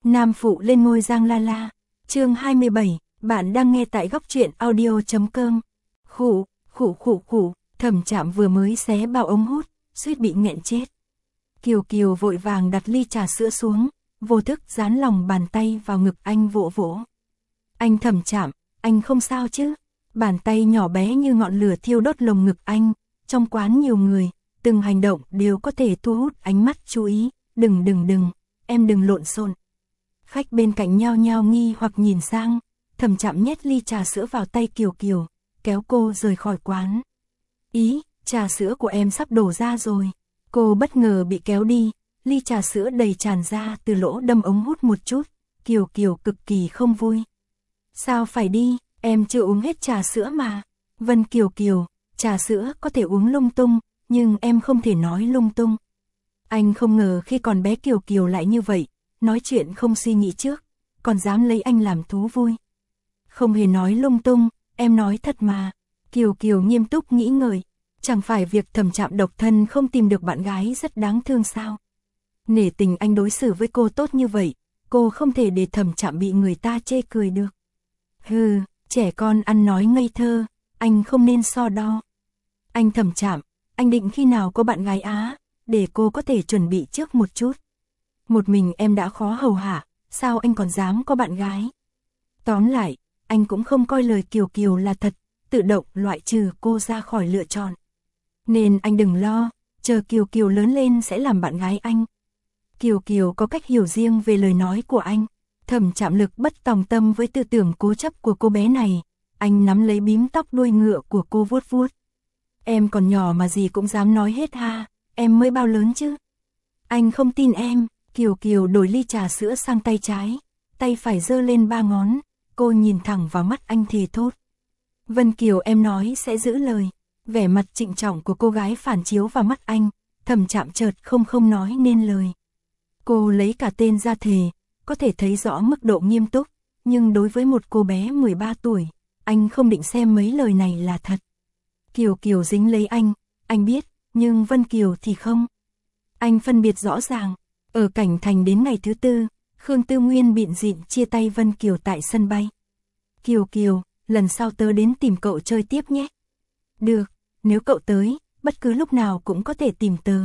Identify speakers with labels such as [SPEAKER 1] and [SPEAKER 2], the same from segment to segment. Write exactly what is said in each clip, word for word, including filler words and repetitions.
[SPEAKER 1] Nam phụ lên ngôi Giang La La. Chương hai mươi bảy, bạn đang nghe tại góc truyện audio chấm com. Khụ, khụ khụ khụ, Thẩm Trạm vừa mới xé bao ống hút, suýt bị nghẹn chết. Kiều Kiều vội vàng đặt ly trà sữa xuống, vô thức dán lòng bàn tay vào ngực anh vỗ vỗ. Anh Thẩm Trạm, anh không sao chứ? Bàn tay nhỏ bé như ngọn lửa thiêu đốt lồng ngực anh, trong quán nhiều người, từng hành động đều có thể thu hút ánh mắt chú ý. Đừng đừng đừng, em đừng lộn xộn. Khách bên cạnh nhao nhao nghi hoặc nhìn sang, Thẩm Trạm nhét ly trà sữa vào tay Kiều Kiều, kéo cô rời khỏi quán. Ý, trà sữa của em sắp đổ ra rồi. Cô bất ngờ bị kéo đi, ly trà sữa đầy tràn ra từ lỗ đâm ống hút một chút. Kiều Kiều cực kỳ không vui. Sao phải đi, em chưa uống hết trà sữa mà. Vân Kiều Kiều, trà sữa có thể uống lung tung, nhưng em không thể nói lung tung. Anh không ngờ khi còn bé Kiều Kiều lại như vậy, nói chuyện không suy nghĩ trước, còn dám lấy anh làm thú vui. Không hề nói lung tung, em nói thật mà. Kiều Kiều nghiêm túc nghĩ ngợi, chẳng phải việc Thẩm Trạm độc thân không tìm được bạn gái rất đáng thương sao? Nể tình anh đối xử với cô tốt như vậy, cô không thể để Thẩm Trạm bị người ta chê cười được. Hừ, trẻ con ăn nói ngây thơ, anh không nên so đo. Anh Thẩm Trạm, anh định khi nào có bạn gái á, để cô có thể chuẩn bị trước một chút. Một mình em đã khó hầu hạ, sao anh còn dám có bạn gái? Tóm lại, anh cũng không coi lời Kiều Kiều là thật, tự động loại trừ cô ra khỏi lựa chọn. Nên anh đừng lo, chờ Kiều Kiều lớn lên sẽ làm bạn gái anh. Kiều Kiều có cách hiểu riêng về lời nói của anh. Thẩm Trạm lực bất tòng tâm với tư tưởng cố chấp của cô bé này. Anh nắm lấy bím tóc đuôi ngựa của cô vuốt vuốt. Em còn nhỏ mà gì cũng dám nói hết ha, em mới bao lớn chứ? Anh không tin em. Kiều Kiều đổi ly trà sữa sang tay trái, tay phải giơ lên ba ngón, cô nhìn thẳng vào mắt anh thề thốt. Vân Kiều, em nói sẽ giữ lời. Vẻ mặt trịnh trọng của cô gái phản chiếu vào mắt anh, Thẩm Trạm chợt không không nói nên lời. Cô lấy cả tên ra thề, có thể thấy rõ mức độ nghiêm túc, nhưng đối với một cô bé mười ba tuổi, anh không định xem mấy lời này là thật. Kiều Kiều dính lấy anh, anh biết, nhưng Vân Kiều thì không. Anh phân biệt rõ ràng. Ở Cảnh Thành đến ngày thứ tư, Khương Tư Nguyên bịn dịn chia tay Vân Kiều tại sân bay. Kiều Kiều, lần sau tớ đến tìm cậu chơi tiếp nhé. Được, nếu cậu tới, bất cứ lúc nào cũng có thể tìm tớ.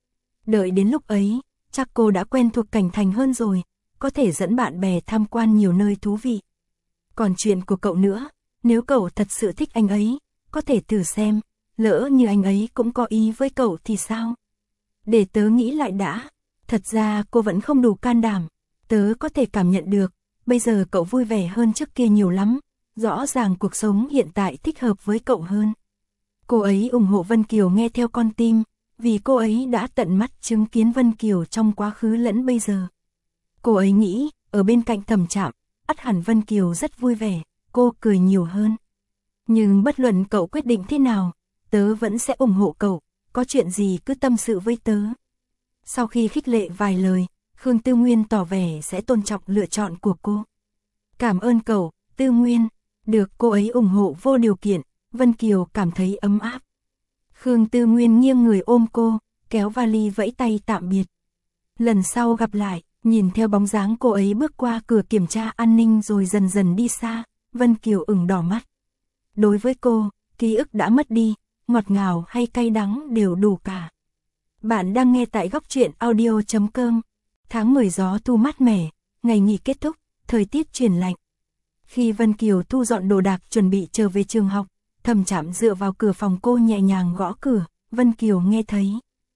[SPEAKER 1] Đợi đến lúc ấy, chắc cô đã quen thuộc Cảnh Thành hơn rồi, có thể dẫn bạn bè tham quan nhiều nơi thú vị. Còn chuyện của cậu nữa, nếu cậu thật sự thích anh ấy, có thể thử xem, lỡ như anh ấy cũng có ý với cậu thì sao? Để tớ nghĩ lại đã. Thật ra cô vẫn không đủ can đảm, tớ có thể cảm nhận được, bây giờ cậu vui vẻ hơn trước kia nhiều lắm, rõ ràng cuộc sống hiện tại thích hợp với cậu hơn. Cô ấy ủng hộ Vân Kiều nghe theo con tim, vì cô ấy đã tận mắt chứng kiến Vân Kiều trong quá khứ lẫn bây giờ. Cô ấy nghĩ, ở bên cạnh Thẩm Trạm, ắt hẳn Vân Kiều rất vui vẻ, cô cười nhiều hơn. Nhưng bất luận cậu quyết định thế nào, tớ vẫn sẽ ủng hộ cậu, có chuyện gì cứ tâm sự với tớ. Sau khi khích lệ vài lời, Khương Tư Nguyên tỏ vẻ sẽ tôn trọng lựa chọn của cô. Cảm ơn cậu, Tư Nguyên. Được cô ấy ủng hộ vô điều kiện, Vân Kiều cảm thấy ấm áp. Khương Tư Nguyên nghiêng người ôm cô, kéo vali vẫy tay tạm biệt. Lần sau gặp lại, nhìn theo bóng dáng cô ấy bước qua cửa kiểm tra an ninh rồi dần dần đi xa, Vân Kiều ửng đỏ mắt. Đối với cô, ký ức đã mất đi, ngọt ngào hay cay đắng đều đủ cả. Bạn đang nghe tại góc truyện audio chấm com. Tháng mười gió thu mát mẻ, ngày nghỉ kết thúc, thời tiết chuyển lạnh. Khi Vân Kiều thu dọn đồ đạc chuẩn bị trở về trường học, Thẩm Trạm dựa vào cửa phòng cô nhẹ nhàng gõ cửa, Vân Kiều nghe thấy.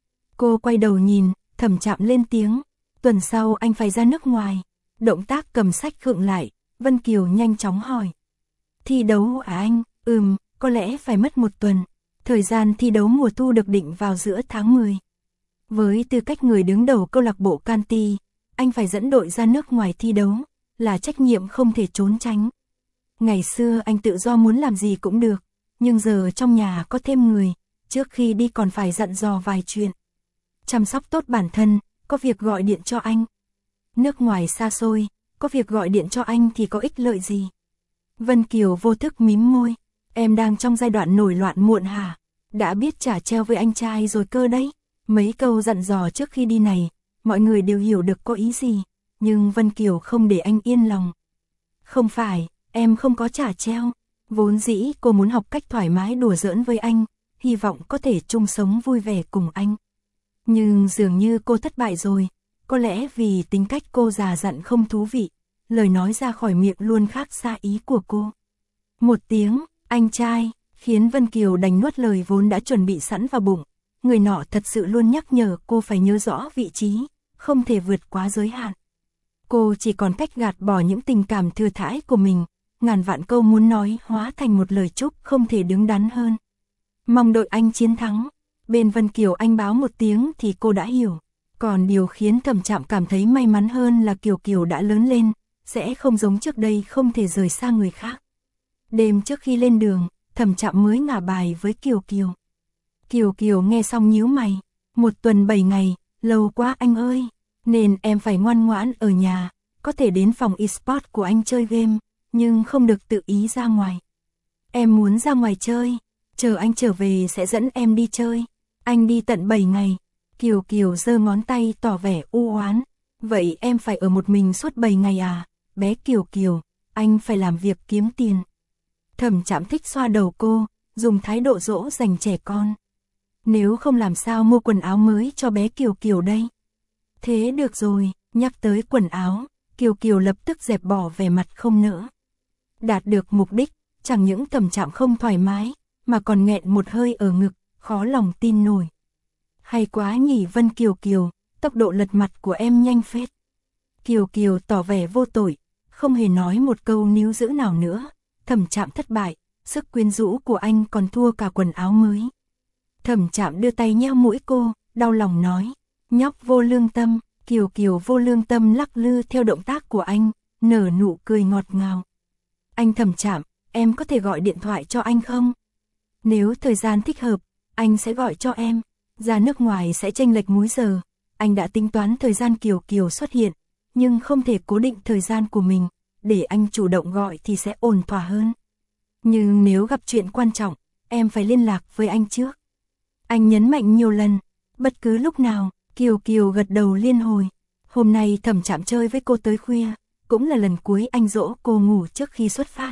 [SPEAKER 1] Cô quay đầu nhìn, Thẩm Trạm lên tiếng, tuần sau anh phải ra nước ngoài. Động tác cầm sách khựng lại, Vân Kiều nhanh chóng hỏi. Thi đấu à anh? Ừm, có lẽ phải mất một tuần. Thời gian thi đấu mùa thu được định vào giữa tháng mười. Với tư cách người đứng đầu câu lạc bộ Canty, anh phải dẫn đội ra nước ngoài thi đấu, là trách nhiệm không thể trốn tránh. Ngày xưa anh tự do muốn làm gì cũng được, nhưng giờ trong nhà có thêm người, trước khi đi còn phải dặn dò vài chuyện. Chăm sóc tốt bản thân, có việc gọi điện cho anh. Nước ngoài xa xôi, có việc gọi điện cho anh thì có ích lợi gì? Vân Kiều vô thức mím môi, em đang trong giai đoạn nổi loạn muộn hả? Đã biết trả treo với anh trai rồi cơ đấy. Mấy câu dặn dò trước khi đi này, mọi người đều hiểu được có ý gì. nhưng Vân Kiều không để anh yên lòng. Không phải, em không có trả treo. Vốn dĩ cô muốn học cách thoải mái đùa giỡn với anh, hy vọng có thể chung sống vui vẻ cùng anh. Nhưng dường như cô thất bại rồi, có lẽ vì tính cách cô già dặn không thú vị, lời nói ra khỏi miệng luôn khác xa ý của cô. Một tiếng, anh trai, khiến Vân Kiều đành nuốt lời vốn đã chuẩn bị sẵn vào bụng. Người nọ thật sự luôn nhắc nhở cô phải nhớ rõ vị trí, không thể vượt quá giới hạn. Cô chỉ còn cách gạt bỏ những tình cảm thừa thãi của mình, ngàn vạn câu muốn nói hóa thành một lời chúc không thể đứng đắn hơn. Mong đội anh chiến thắng. Bên Vân Kiều anh báo một tiếng thì cô đã hiểu. Còn điều khiến Thẩm Trạm cảm thấy may mắn hơn là Kiều Kiều đã lớn lên, sẽ không giống trước đây không thể rời xa người khác. Đêm trước khi lên đường, Thẩm Trạm mới ngả bài với Kiều Kiều. Kiều Kiều nghe xong nhíu mày. Một tuần bảy ngày, lâu quá anh ơi. Nên em phải ngoan ngoãn ở nhà, có thể đến phòng e-sport của anh chơi game, nhưng không được tự ý ra ngoài. Em muốn ra ngoài chơi, chờ anh trở về sẽ dẫn em đi chơi. Anh đi tận bảy ngày. Kiều Kiều giơ ngón tay tỏ vẻ u oán. Vậy em phải ở một mình suốt bảy ngày à? Bé Kiều Kiều, anh phải làm việc kiếm tiền. Thẩm Trạm thích xoa đầu cô, dùng thái độ dỗ dành trẻ con. Nếu không làm sao mua quần áo mới cho bé Kiều Kiều đây? Thế được rồi, nhắc tới quần áo, Kiều Kiều lập tức dẹp bỏ vẻ mặt không nỡ. Đạt được mục đích, chẳng những Thẩm Trạm không thoải mái, mà còn nghẹn một hơi ở ngực, khó lòng tin nổi. Hay quá nhỉ Vân Kiều Kiều, tốc độ lật mặt của em nhanh phết. Kiều Kiều tỏ vẻ vô tội, không hề nói một câu níu giữ nào nữa. Thẩm Trạm thất bại, sức quyến rũ của anh còn thua cả quần áo mới. Thẩm Trạm đưa tay nheo mũi cô, đau lòng nói, nhóc vô lương tâm. Kiều Kiều vô lương tâm lắc lư theo động tác của anh, nở nụ cười ngọt ngào. Anh Thẩm Trạm, em có thể gọi điện thoại cho anh không? Nếu thời gian thích hợp, anh sẽ gọi cho em. Ra nước ngoài sẽ chênh lệch múi giờ. Anh đã tính toán thời gian Kiều Kiều xuất hiện, nhưng không thể cố định thời gian của mình, để anh chủ động gọi thì sẽ ổn thỏa hơn. Nhưng nếu gặp chuyện quan trọng, em phải liên lạc với anh trước. Anh nhấn mạnh nhiều lần, bất cứ lúc nào. Kiều Kiều gật đầu liên hồi. Hôm nay Thẩm Trạm chơi với cô tới khuya, cũng là lần cuối anh dỗ cô ngủ trước khi xuất phát.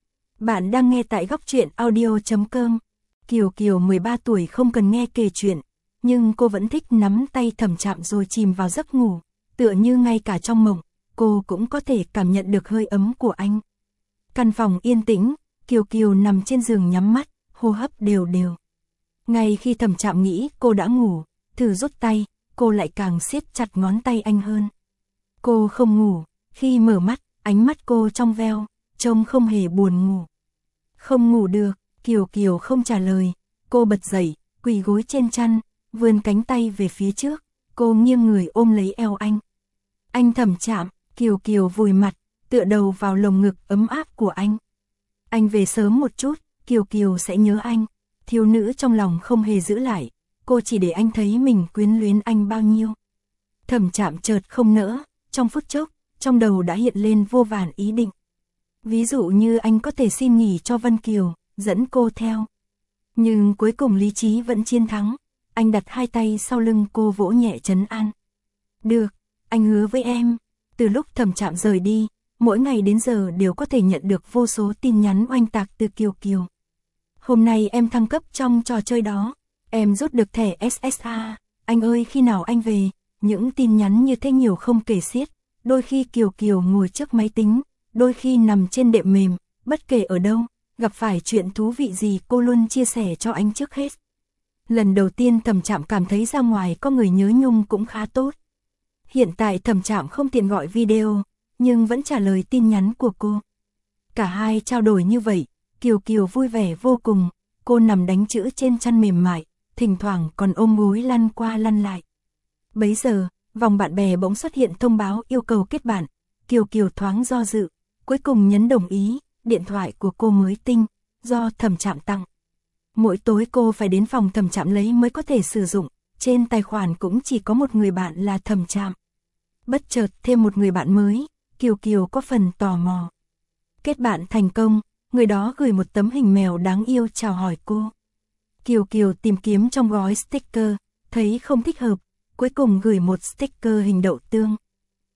[SPEAKER 1] Bạn đang nghe tại góc truyện audio chấm com. Kiều Kiều mười ba tuổi không cần nghe kể chuyện, nhưng cô vẫn thích nắm tay Thẩm Trạm rồi chìm vào giấc ngủ, tựa như ngay cả trong mộng, cô cũng có thể cảm nhận được hơi ấm của anh. Căn phòng yên tĩnh, Kiều Kiều nằm trên giường nhắm mắt, hô hấp đều đều. Ngay khi Thẩm Trạm nghĩ cô đã ngủ, thử rút tay, cô lại càng siết chặt ngón tay anh hơn. Cô không ngủ, khi mở mắt, ánh mắt cô trong veo, trông không hề buồn ngủ. Không ngủ được, Kiều Kiều không trả lời, cô bật dậy, quỳ gối trên chăn, vươn cánh tay về phía trước, cô nghiêng người ôm lấy eo anh. Anh Thẩm Trạm, Kiều Kiều vùi mặt, tựa đầu vào lồng ngực ấm áp của anh. Anh về sớm một chút, Kiều Kiều sẽ nhớ anh. Thiếu nữ trong lòng không hề giữ lại, cô chỉ để anh thấy mình quyến luyến anh bao nhiêu. Thẩm Trạm chợt không nỡ, trong phút chốc, trong đầu đã hiện lên vô vàn ý định. Ví dụ như anh có thể xin nghỉ cho Vân Kiều, dẫn cô theo. Nhưng cuối cùng lý trí vẫn chiến thắng, anh đặt hai tay sau lưng cô vỗ nhẹ trấn an. Được, anh hứa với em, từ lúc Thẩm Trạm rời đi, mỗi ngày đến giờ đều có thể nhận được vô số tin nhắn oanh tạc từ Kiều Kiều. Hôm nay em thăng cấp trong trò chơi đó, em rút được thẻ ét ét a, anh ơi khi nào anh về, những tin nhắn như thế nhiều không kể xiết, đôi khi Kiều Kiều ngồi trước máy tính, đôi khi nằm trên đệm mềm, bất kể ở đâu, gặp phải chuyện thú vị gì cô luôn chia sẻ cho anh trước hết. Lần đầu tiên Thẩm Trạm cảm thấy ra ngoài có người nhớ nhung cũng khá tốt. Hiện tại Thẩm Trạm không tiện gọi video, nhưng vẫn trả lời tin nhắn của cô. Cả hai trao đổi như vậy, Kiều Kiều vui vẻ vô cùng, cô nằm đánh chữ trên chăn mềm mại, thỉnh thoảng còn ôm gối lăn qua lăn lại. Bấy giờ, vòng bạn bè bỗng xuất hiện thông báo yêu cầu kết bạn, Kiều Kiều thoáng do dự, cuối cùng nhấn đồng ý, điện thoại của cô mới tinh, do Thẩm Trạm tặng. Mỗi tối cô phải đến phòng Thẩm Trạm lấy mới có thể sử dụng, trên tài khoản cũng chỉ có một người bạn là Thẩm Trạm. Bất chợt thêm một người bạn mới, Kiều Kiều có phần tò mò. Kết bạn thành công, người đó gửi một tấm hình mèo đáng yêu chào hỏi cô. Kiều Kiều tìm kiếm trong gói sticker, thấy không thích hợp, cuối cùng gửi một sticker hình đậu tương.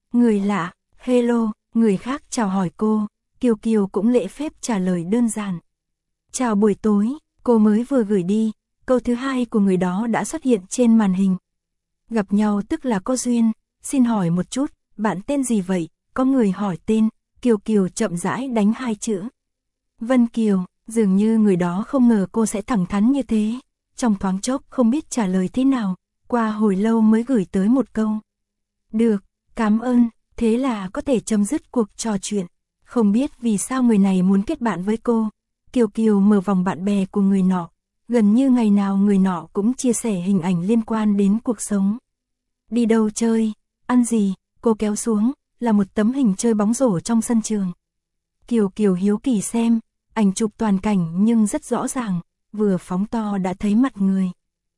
[SPEAKER 1] Người lạ, hello, người khác chào hỏi cô, Kiều Kiều cũng lễ phép trả lời đơn giản. Chào buổi tối, cô mới vừa gửi đi, câu thứ hai của người đó đã xuất hiện trên màn hình. Gặp nhau tức là có duyên, xin hỏi một chút, bạn tên gì vậy? Có người hỏi tên, Kiều Kiều chậm rãi đánh hai chữ. Vân Kiều, dường như người đó không ngờ cô sẽ thẳng thắn như thế, trong thoáng chốc không biết trả lời thế nào, qua hồi lâu mới gửi tới một câu. Được, cảm ơn, thế là có thể chấm dứt cuộc trò chuyện. Không biết vì sao người này muốn kết bạn với cô, Kiều Kiều mở vòng bạn bè của người nọ, gần như ngày nào người nọ cũng chia sẻ hình ảnh liên quan đến cuộc sống. Đi đâu chơi, ăn gì, cô kéo xuống, là một tấm hình chơi bóng rổ trong sân trường. Kiều Kiều hiếu kỳ xem, ảnh chụp toàn cảnh nhưng rất rõ ràng, vừa phóng to đã thấy mặt người.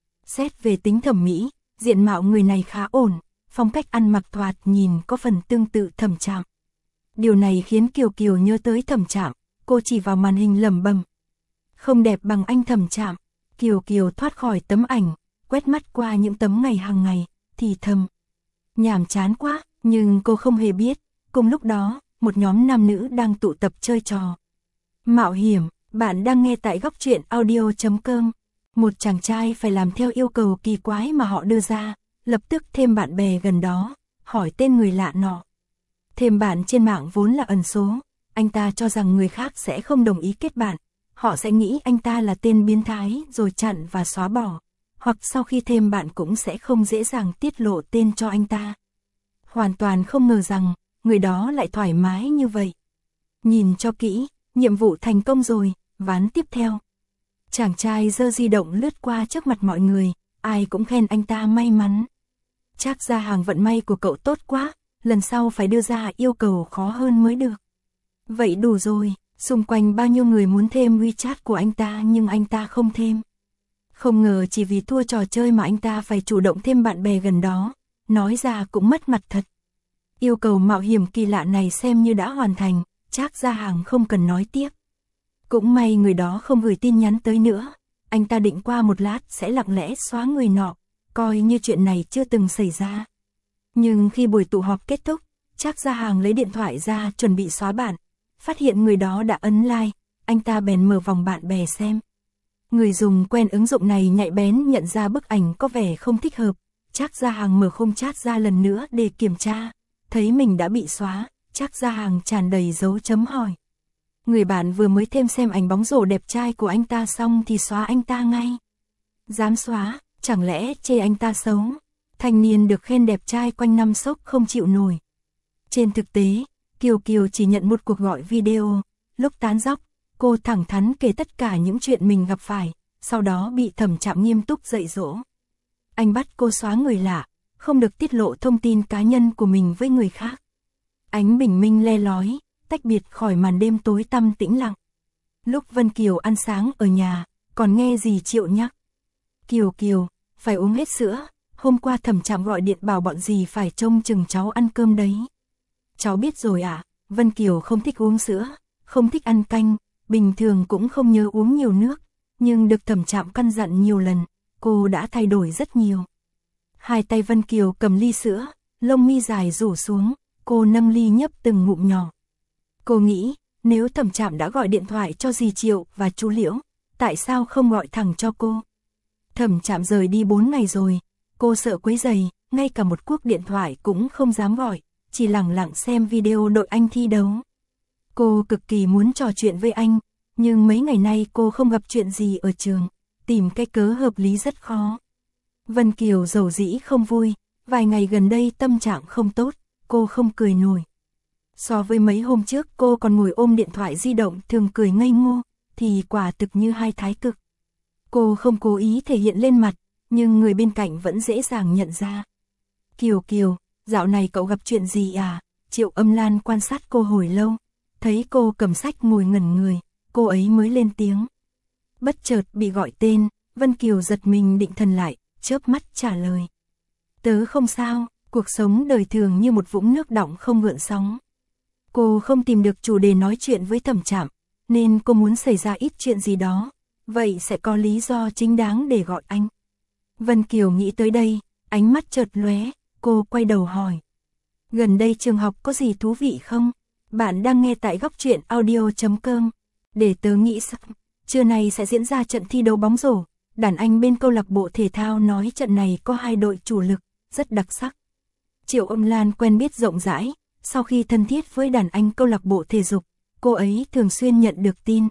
[SPEAKER 1] Xét về tính thẩm mỹ, diện mạo người này khá ổn, phong cách ăn mặc thoạt nhìn có phần tương tự Thẩm Trạm. Điều này khiến Kiều Kiều nhớ tới Thẩm Trạm, cô chỉ vào màn hình lẩm bẩm. Không đẹp bằng anh Thẩm Trạm. Kiều Kiều thoát khỏi tấm ảnh, quét mắt qua những tấm ngày hàng ngày, thì thầm. Nhàm chán quá, nhưng cô không hề biết, cùng lúc đó, một nhóm nam nữ đang tụ tập chơi trò mạo hiểm. Bạn đang nghe tại góc truyện audio chấm com. Một chàng trai phải làm theo yêu cầu kỳ quái mà họ đưa ra, lập tức thêm bạn bè gần đó, hỏi tên người lạ nọ. Thêm bạn trên mạng vốn là ẩn số, anh ta cho rằng người khác sẽ không đồng ý kết bạn, họ sẽ nghĩ anh ta là tên biến thái rồi chặn và xóa bỏ, hoặc sau khi thêm bạn cũng sẽ không dễ dàng tiết lộ tên cho anh ta. Hoàn toàn không ngờ rằng, người đó lại thoải mái như vậy. Nhìn cho kỹ, nhiệm vụ thành công rồi, ván tiếp theo. Chàng trai giơ di động lướt qua trước mặt mọi người, ai cũng khen anh ta may mắn. Trác Gia Hàng vận may của cậu tốt quá, lần sau phải đưa ra yêu cầu khó hơn mới được. Vậy đủ rồi, xung quanh bao nhiêu người muốn thêm WeChat của anh ta nhưng anh ta không thêm. Không ngờ chỉ vì thua trò chơi mà anh ta phải chủ động thêm bạn bè gần đó, nói ra cũng mất mặt thật. Yêu cầu mạo hiểm kỳ lạ này xem như đã hoàn thành, Trác Gia Hàng không cần nói tiếp. Cũng may người đó không gửi tin nhắn tới nữa, anh ta định qua một lát sẽ lặng lẽ xóa người nọ, coi như chuyện này chưa từng xảy ra. Nhưng khi buổi tụ họp kết thúc, Trác Gia Hàng lấy điện thoại ra chuẩn bị xóa bạn, phát hiện người đó đã ấn like, anh ta bèn mở vòng bạn bè xem. Người dùng quen ứng dụng này nhạy bén nhận ra bức ảnh có vẻ không thích hợp, Trác Gia Hàng mở khung chat ra lần nữa để kiểm tra, thấy mình đã bị xóa, Trác Gia Hàng tràn đầy dấu chấm hỏi. Người bạn vừa mới thêm xem ảnh bóng rổ đẹp trai của anh ta xong thì xóa anh ta ngay. Dám xóa, chẳng lẽ chê anh ta xấu? Thanh niên được khen đẹp trai quanh năm sốc không chịu nổi. Trên thực tế, Kiều Kiều chỉ nhận một cuộc gọi video, lúc tán dóc, cô thẳng thắn kể tất cả những chuyện mình gặp phải, sau đó bị Thẩm Trạm nghiêm túc dạy dỗ. Anh bắt cô xóa người lạ, không được tiết lộ thông tin cá nhân của mình với người khác. Ánh bình minh le lói, tách biệt khỏi màn đêm tối tăm tĩnh lặng. Lúc Vân Kiều ăn sáng ở nhà, còn nghe dì Triệu nhắc. Kiều Kiều, phải uống hết sữa, hôm qua Thẩm Trạm gọi điện bảo bọn dì phải trông chừng cháu ăn cơm đấy. Cháu biết rồi ạ, à, Vân Kiều không thích uống sữa, không thích ăn canh, bình thường cũng không nhớ uống nhiều nước, nhưng được Thẩm Trạm căn dặn nhiều lần, cô đã thay đổi rất nhiều. Hai tay Vân Kiều cầm ly sữa, lông mi dài rủ xuống, cô nâng ly nhấp từng ngụm nhỏ. Cô nghĩ, nếu Thẩm Trạm đã gọi điện thoại cho dì Triệu và chú Liễu, tại sao không gọi thẳng cho cô? Thẩm Trạm rời đi bốn ngày rồi, cô sợ quấy rầy, ngay cả một cuộc điện thoại cũng không dám gọi, chỉ lặng lặng xem video đội anh thi đấu. Cô cực kỳ muốn trò chuyện với anh, nhưng mấy ngày nay cô không gặp chuyện gì ở trường, tìm cái cớ hợp lý rất khó. Vân Kiều dầu dĩ không vui, vài ngày gần đây tâm trạng không tốt, cô không cười nổi. So với mấy hôm trước cô còn ngồi ôm điện thoại di động thường cười ngây ngô, thì quả thực như hai thái cực. Cô không cố ý thể hiện lên mặt, nhưng người bên cạnh vẫn dễ dàng nhận ra. Kiều Kiều, dạo này cậu gặp chuyện gì à? Triệu Âm Lan quan sát cô hồi lâu, thấy cô cầm sách ngồi ngẩn người, cô ấy mới lên tiếng. Bất chợt bị gọi tên, Vân Kiều giật mình định thần lại, chớp mắt trả lời. Tớ không sao, cuộc sống đời thường như một vũng nước đọng không gợn sóng. Cô không tìm được chủ đề nói chuyện với Thẩm Trạm, nên cô muốn xảy ra ít chuyện gì đó, vậy sẽ có lý do chính đáng để gọi anh. Vân Kiều nghĩ tới đây, ánh mắt chợt lóe, cô quay đầu hỏi. Gần đây trường học có gì thú vị không? Bạn đang nghe tại góc truyện audio chấm com. Để tớ nghĩ xem, trưa nay sẽ diễn ra trận thi đấu bóng rổ. Đàn anh bên câu lạc bộ thể thao nói trận này có hai đội chủ lực, rất đặc sắc. Triệu Âm Lan quen biết rộng rãi, sau khi thân thiết với đàn anh câu lạc bộ thể dục, cô ấy thường xuyên nhận được tin.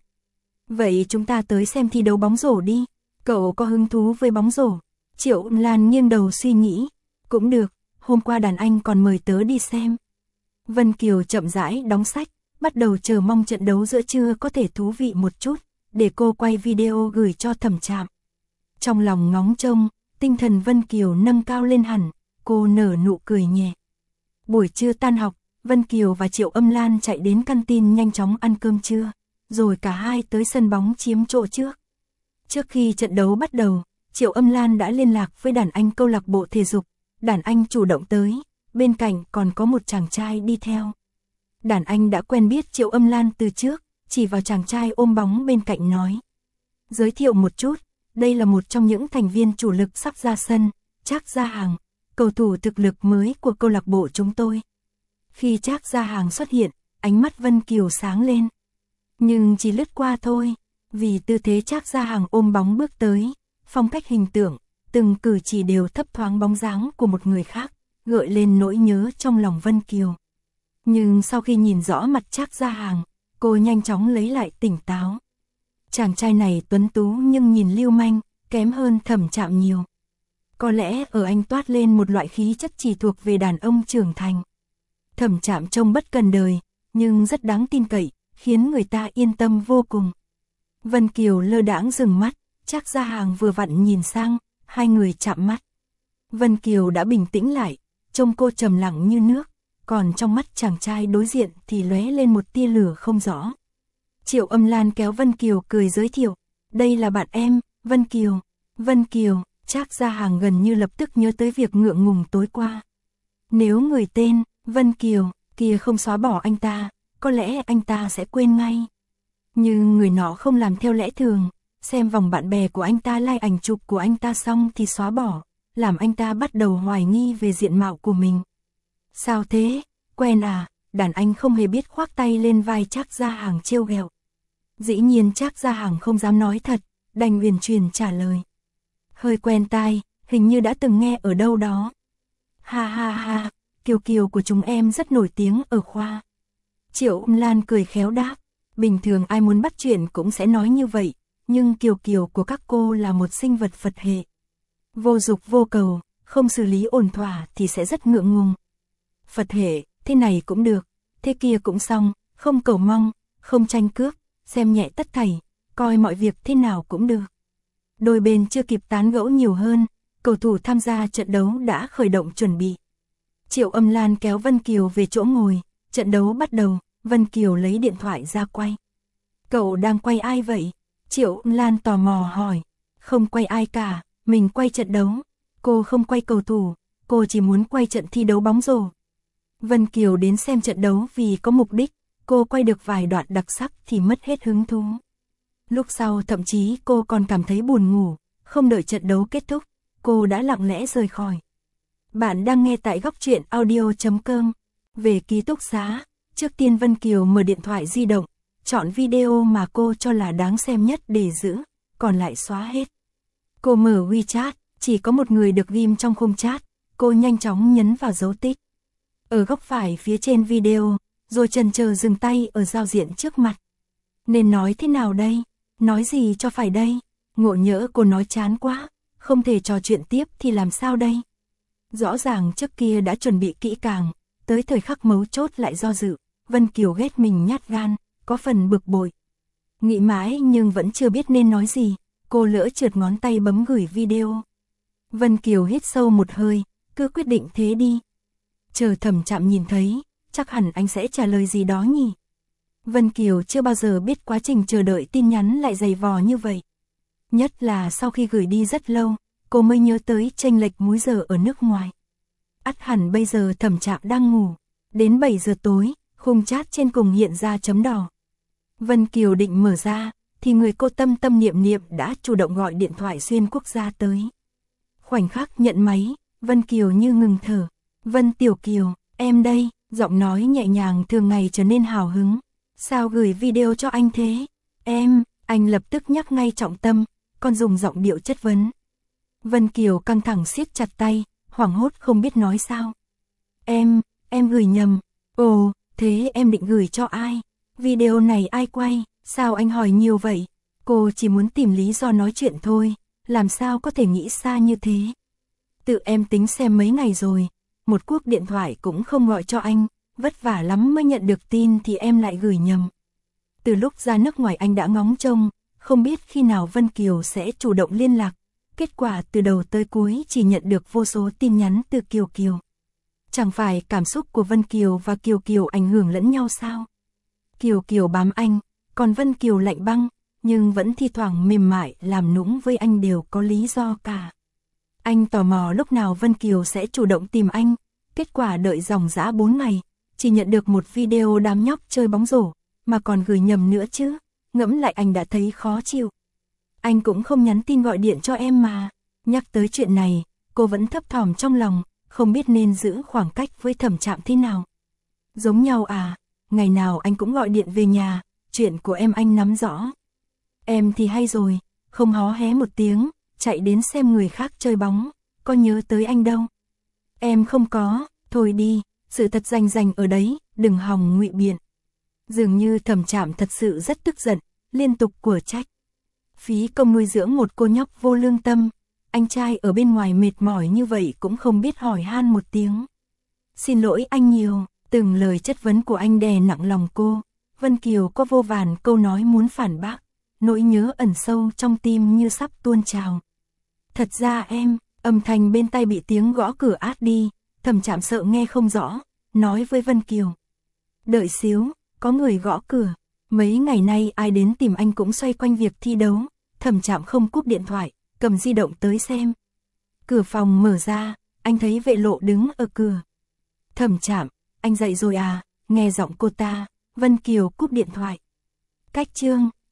[SPEAKER 1] Vậy chúng ta tới xem thi đấu bóng rổ đi, cậu có hứng thú với bóng rổ? Triệu Âm Lan nghiêng đầu suy nghĩ, cũng được, hôm qua đàn anh còn mời tớ đi xem. Vân Kiều chậm rãi đóng sách, bắt đầu chờ mong trận đấu giữa trưa có thể thú vị một chút, để cô quay video gửi cho Thẩm Trạm. Trong lòng ngóng trông, tinh thần Vân Kiều nâng cao lên hẳn, cô nở nụ cười nhẹ. Buổi trưa tan học, Vân Kiều và Triệu Âm Lan chạy đến canteen nhanh chóng ăn cơm trưa, rồi cả hai tới sân bóng chiếm chỗ trước. Trước khi trận đấu bắt đầu, Triệu Âm Lan đã liên lạc với đàn anh câu lạc bộ thể dục, đàn anh chủ động tới, bên cạnh còn có một chàng trai đi theo. Đàn anh đã quen biết Triệu Âm Lan từ trước, chỉ vào chàng trai ôm bóng bên cạnh nói. Giới thiệu một chút, đây là một trong những thành viên chủ lực sắp ra sân, Trác Gia Hàng, cầu thủ thực lực mới của câu lạc bộ chúng tôi. Khi Trác Gia Hàng xuất hiện, ánh mắt Vân Kiều sáng lên. Nhưng chỉ lướt qua thôi, vì tư thế Trác Gia Hàng ôm bóng bước tới, phong cách hình tượng, từng cử chỉ đều thấp thoáng bóng dáng của một người khác, gợi lên nỗi nhớ trong lòng Vân Kiều. Nhưng sau khi nhìn rõ mặt Trác Gia Hàng, cô nhanh chóng lấy lại tỉnh táo. Chàng trai này tuấn tú nhưng nhìn lưu manh, kém hơn Thẩm Trạm nhiều. Có lẽ ở anh toát lên một loại khí chất chỉ thuộc về đàn ông trưởng thành. Thẩm Trạm trông bất cần đời, nhưng rất đáng tin cậy, khiến người ta yên tâm vô cùng. Vân Kiều lơ đãng dừng mắt, Trác Gia Hàng vừa vặn nhìn sang, hai người chạm mắt. Vân Kiều đã bình tĩnh lại, trông cô trầm lặng như nước, còn trong mắt chàng trai đối diện thì lóe lên một tia lửa không rõ. Triệu Âm Lan kéo Vân Kiều cười giới thiệu, đây là bạn em, Vân Kiều. Vân Kiều, Trác Gia Hàng gần như lập tức nhớ tới việc ngượng ngùng tối qua. Nếu người tên Vân Kiều kia không xóa bỏ anh ta, có lẽ anh ta sẽ quên ngay. Nhưng người nọ không làm theo lẽ thường, xem vòng bạn bè của anh ta like ảnh chụp của anh ta xong thì xóa bỏ, làm anh ta bắt đầu hoài nghi về diện mạo của mình. Sao thế, quen à? Đàn anh không hề biết khoác tay lên vai Trác Gia Hàng trêu ghẹo. Dĩ nhiên Trác Gia Hàng không dám nói thật, đành uyển chuyển trả lời. Hơi quen tai, hình như đã từng nghe ở đâu đó. Ha ha ha, Kiều Kiều của chúng em rất nổi tiếng ở khoa. Triệu Âm Lan cười khéo đáp, bình thường ai muốn bắt chuyện cũng sẽ nói như vậy, nhưng Kiều Kiều của các cô là một sinh vật Phật hệ. Vô dục vô cầu, không xử lý ổn thỏa thì sẽ rất ngượng ngùng. Phật hệ, thế này cũng được, thế kia cũng xong, không cầu mong, không tranh cướp, xem nhẹ tất thảy, coi mọi việc thế nào cũng được. Đôi bên chưa kịp tán gẫu nhiều hơn, cầu thủ tham gia trận đấu đã khởi động chuẩn bị. Triệu Âm Lan kéo Vân Kiều về chỗ ngồi, trận đấu bắt đầu, Vân Kiều lấy điện thoại ra quay. Cậu đang quay ai vậy? Triệu Âm Lan tò mò hỏi. Không quay ai cả, mình quay trận đấu. Cô không quay cầu thủ, cô chỉ muốn quay trận thi đấu bóng rổ. Vân Kiều đến xem trận đấu vì có mục đích, cô quay được vài đoạn đặc sắc thì mất hết hứng thú. Lúc sau thậm chí cô còn cảm thấy buồn ngủ, không đợi trận đấu kết thúc, cô đã lặng lẽ rời khỏi. Bạn đang nghe tại góc truyện audio chấm com. Về ký túc xá, trước tiên Vân Kiều mở điện thoại di động, chọn video mà cô cho là đáng xem nhất để giữ, còn lại xóa hết. Cô mở WeChat, chỉ có một người được ghim trong khung chat, cô nhanh chóng nhấn vào dấu tích. Ở góc phải phía trên video, rồi chần chờ dừng tay ở giao diện trước mặt. Nên nói thế nào đây? Nói gì cho phải đây? Ngộ nhỡ cô nói chán quá, không thể trò chuyện tiếp thì làm sao đây? Rõ ràng trước kia đã chuẩn bị kỹ càng, tới thời khắc mấu chốt lại do dự, Vân Kiều ghét mình nhát gan, có phần bực bội. Nghĩ mãi nhưng vẫn chưa biết nên nói gì, cô lỡ trượt ngón tay bấm gửi video. Vân Kiều hít sâu một hơi, cứ quyết định thế đi. Chờ Thẩm Trạm nhìn thấy, chắc hẳn anh sẽ trả lời gì đó nhỉ. Vân Kiều chưa bao giờ biết quá trình chờ đợi tin nhắn lại dày vò như vậy. Nhất là sau khi gửi đi rất lâu, cô mới nhớ tới chênh lệch múi giờ ở nước ngoài. Ắt hẳn bây giờ Thẩm Trạm đang ngủ, đến bảy giờ tối, khung chat trên cùng hiện ra chấm đỏ. Vân Kiều định mở ra, thì người cô tâm tâm niệm niệm đã chủ động gọi điện thoại xuyên quốc gia tới. Khoảnh khắc nhận máy, Vân Kiều như ngừng thở. Vân Tiểu Kiều, Em đây, giọng nói nhẹ nhàng thường ngày trở nên hào hứng. Sao gửi video cho anh thế? Em, anh lập tức nhắc ngay trọng tâm, còn dùng giọng điệu chất vấn. Vân Kiều căng thẳng siết chặt tay, hoảng hốt không biết nói sao. Em, em gửi nhầm. Ồ, thế em định gửi cho ai? Video này ai quay? Sao anh hỏi nhiều vậy? Cô chỉ muốn tìm lý do nói chuyện thôi, làm sao có thể nghĩ xa như thế? Tự em tính xem mấy ngày rồi, một cuộc điện thoại cũng không gọi cho anh, vất vả lắm mới nhận được tin thì em lại gửi nhầm. Từ lúc ra nước ngoài anh đã ngóng trông, không biết khi nào Vân Kiều sẽ chủ động liên lạc. Kết quả từ đầu tới cuối chỉ nhận được vô số tin nhắn từ Kiều Kiều. Chẳng phải cảm xúc của Vân Kiều và Kiều Kiều ảnh hưởng lẫn nhau sao? Kiều Kiều bám anh, còn Vân Kiều lạnh băng, nhưng vẫn thi thoảng mềm mại làm nũng với anh đều có lý do cả. Anh tò mò lúc nào Vân Kiều sẽ chủ động tìm anh, kết quả đợi dòng dã bốn ngày, chỉ nhận được một video đám nhóc chơi bóng rổ, mà còn gửi nhầm nữa chứ, ngẫm lại anh đã thấy khó chịu. Anh cũng không nhắn tin gọi điện cho em mà. Nhắc tới chuyện này, cô vẫn thấp thỏm trong lòng, không biết nên giữ khoảng cách với Thẩm Trạm thế nào. Giống nhau à, ngày nào anh cũng gọi điện về nhà, chuyện của em anh nắm rõ. Em thì hay rồi, không hó hé một tiếng, chạy đến xem người khác chơi bóng, có nhớ tới anh đâu. Em không có, thôi đi, sự thật rành rành ở đấy, đừng hòng ngụy biện. Dường như Thẩm Trạm thật sự rất tức giận, liên tục của trách. Phí công nuôi dưỡng một cô nhóc vô lương tâm, anh trai ở bên ngoài mệt mỏi như vậy cũng không biết hỏi han một tiếng. Xin lỗi anh nhiều, từng lời chất vấn của anh đè nặng lòng cô. Vân Kiều có vô vàn câu nói muốn phản bác, nỗi nhớ ẩn sâu trong tim như sắp tuôn trào. Thật ra em, âm thanh bên tai bị tiếng gõ cửa át đi, Thẩm Trạm sợ nghe không rõ, nói với Vân Kiều. Đợi xíu, có người gõ cửa. Mấy ngày nay ai đến tìm anh cũng xoay quanh việc thi đấu, Thẩm Trạm không cúp điện thoại, cầm di động tới xem. Cửa phòng mở ra, anh thấy Vệ Lộ đứng ở cửa. Thẩm Trạm, anh dậy rồi à? Nghe giọng cô ta, Vân Kiều cúp điện thoại. Cách chương